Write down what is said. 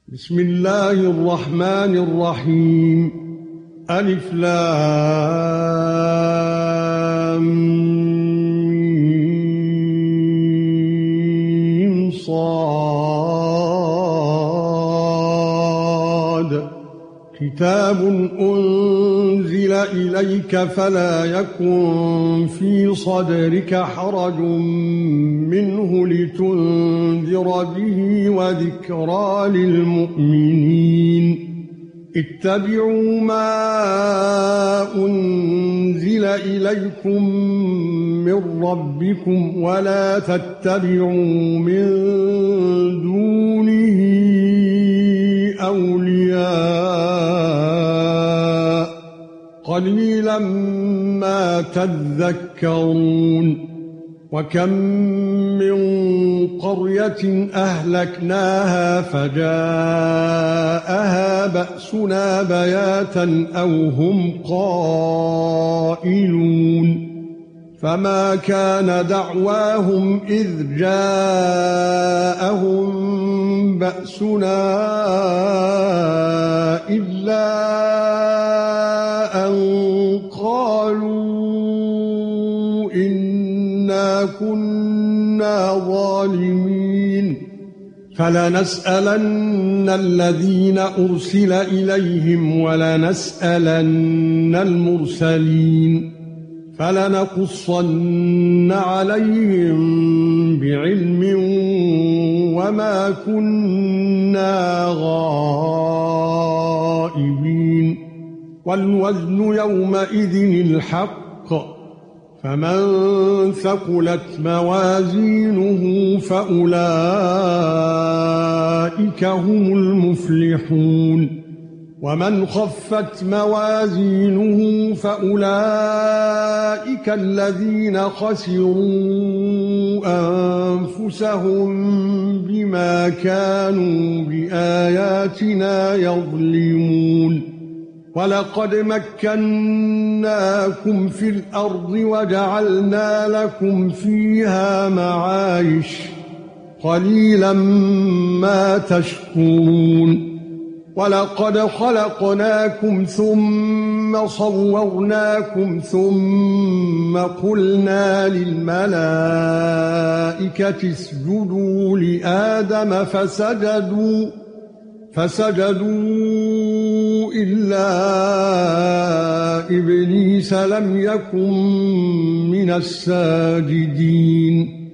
بسم الله الرحمن الرحيم ألف لام ميم صاد كتاب أنزل إليك فلا يكن في صدرك حرج منه لتنذر به وذكرى للمؤمنين اتبعوا ما أنزل إليكم من ربكم ولا تتبعوا من دونه أولياء قليلا ما تذكرون وكم من قرية أهلكناها فجاءها بأسنا بياتا أو هم قائلون فما كان دعواهم إذ جاءهم بأسنا إلا أن قالوا إنا كنا ظالمين فلنسألن الذين أرسل إليهم ولنسألن المرسلين فلنقصن عليهم بعلم وما كنا غائبين والوزن يومئذ الحق فمن ثقلت موازينه فأولئك هم المفلحون ومن خفت موازينه فأولئك الذين خسروا أنفسهم بما كانوا بآياتنا يظلمون ولقد مكناكم في الأرض وجعلنا لكم فيها معايش قليلا ما تشكرون ولقد خلقناكم ثم صورناكم ثم قلنا للملائكة اسجدوا لآدم فسجدوا إلا إبليس لم يكن من الساجدين